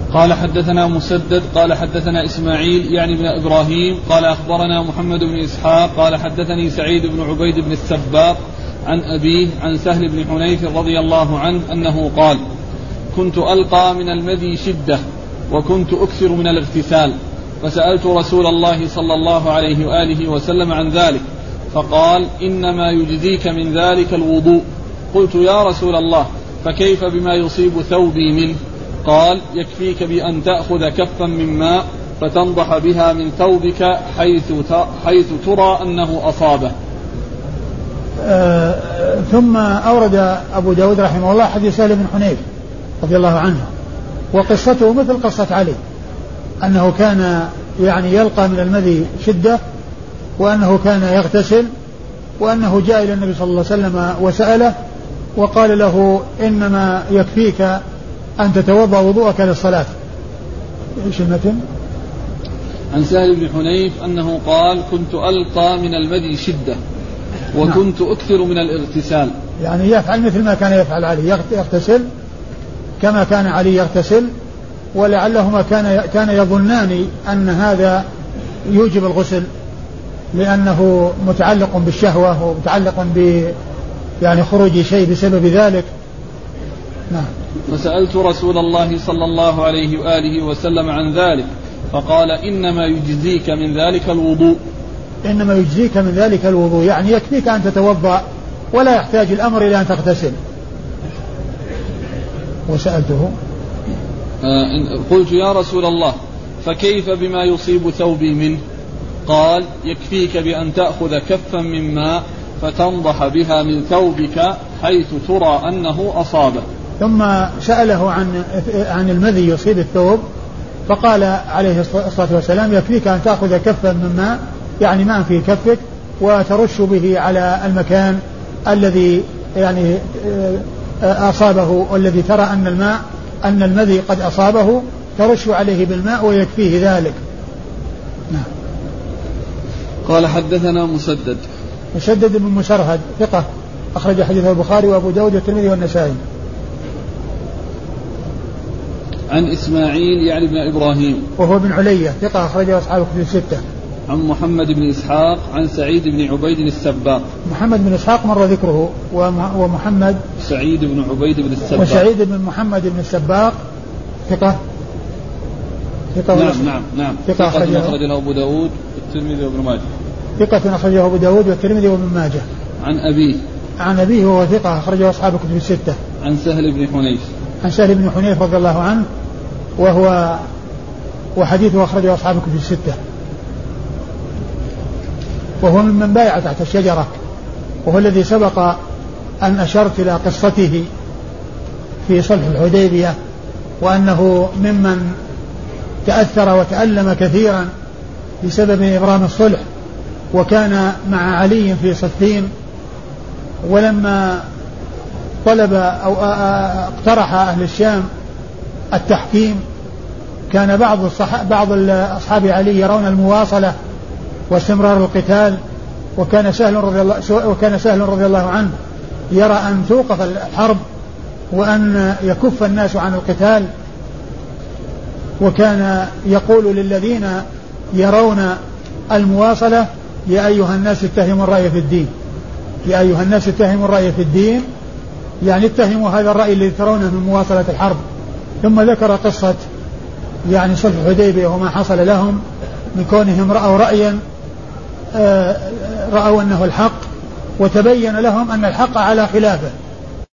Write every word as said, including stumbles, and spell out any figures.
قال حدثنا مسدد قال حدثنا إسماعيل يعني بن إبراهيم قال أخبرنا محمد بن إسحاق قال حدثني سعيد بن عبيد بن السباق عن أبيه عن سهل بن حنيف رضي الله عنه أنه قال كنت ألقى من المذي شدة وكنت أكثر من الاغتسال فسألت رسول الله صلى الله عليه وآله وسلم عن ذلك فقال إنما يجزيك من ذلك الوضوء. قلت يا رسول الله فكيف بما يصيب ثوبي منه؟ قال يكفيك بأن تأخذ كفا من ماء فتنضح بها من ثوبك حيث حيث ترى أنه أصابه. آه ثم أورد أبو داود رحمه الله حديث سهل بن حنيف رضي الله عنه وقصته مثل قصة علي أنه كان يعني يلقى من المذي شدة وأنه كان يغتسل وأنه جاء إلى النبي صلى الله عليه وسلم وسأله وقال له إنما يكفيك أن تتوضأ وضوءك للصلاة. إيش المتن؟ عن سهل بن حنيف أنه قال كنت ألقى من المذي شدة وكنت نعم. أكثر من الاغتسال يعني يفعل مثل ما كان يفعل علي يغتسل كما كان علي يغتسل ولعلهما كان كان يظنان أن هذا يوجب الغسل لأنه متعلق بالشهوة ومتعلق ب يعني خروج شيء بسبب ذلك. نعم. فسألت رسول الله صلى الله عليه وآله وسلم عن ذلك فقال إنما يجزيك من ذلك الوضوء. إنما يجزيك من ذلك الوضوء يعني يكفيك أن تتوضأ ولا يحتاج الأمر إلى أن تغتسل. وسألته آه قلت يا رسول الله فكيف بما يصيب ثوبي منه؟ قال يكفيك بأن تأخذ كفا من ماء فتنضح بها من ثوبك حيث ترى أنه أصابه. ثم سأله عن عن المذي يصيب الثوب فقال عليه الصلاة والسلام يكفيك أن تأخذ كفا من ماء يعني ماء في كفك وترش به على المكان الذي يعني أصابه والذي ترى أن الماء أن المذي قد أصابه ترش عليه بالماء ويكفيه ذلك. نعم. قال حدثنا مسدد مسدد بن مسرهد ثقة أخرج حديثه البخاري وأبو داود والترمذي والنسائي. عن إسماعيل يعني بن إبراهيم وهو بن علية ثقة أخرجه أصحاب الكتب الستة. عن محمد بن إسحاق عن سعيد بن عبيد السباق. محمد بن إسحاق مر ذكره ومحمد سعيد بن عبيد بن السباق وسعيد بن محمد بن السباق ثقة ثقة نعم نعم نعم ثقة أخرجه أبو داود والترمذي وابن ماجه. ثقة أخرجه أبو داود والترمذي وابن ماجه. عن أبيه عن أبيه وهو ثقة أخرجه أصحاب الكتب الستة. عن سهل بن حنيف عن سهل بن حنيف رضي الله عنه وهو وحديثه أخرجه أصحاب الكتب الستة وهو ممن بايع تحت الشجرة وهو الذي سبق أن أشرت إلى قصته في صلح الحديبية وأنه ممن تأثر وتألم كثيرا بسبب إبرام الصلح وكان مع علي في صفين ولما طلب أو اقترح أهل الشام التحكيم كان بعض الصح... بعض أصحاب علي يرون المواصلة واستمرار القتال وكان سهل رضي الله وكان سهل رضي الله عنه يرى أن توقف الحرب وأن يكف الناس عن القتال وكان يقول للذين يرون المواصلة يا أيها الناس اتهموا الرأي في الدين يا أيها الناس اتهموا الرأي في الدين يعني اتهموا هذا الرأي الذي ترونه من مواصلة الحرب. ثم ذكر قصة يعني صلح الحديبية وما حصل لهم من كونهم رأوا رأيا رأوا أنه الحق وتبين لهم أن الحق على خلافه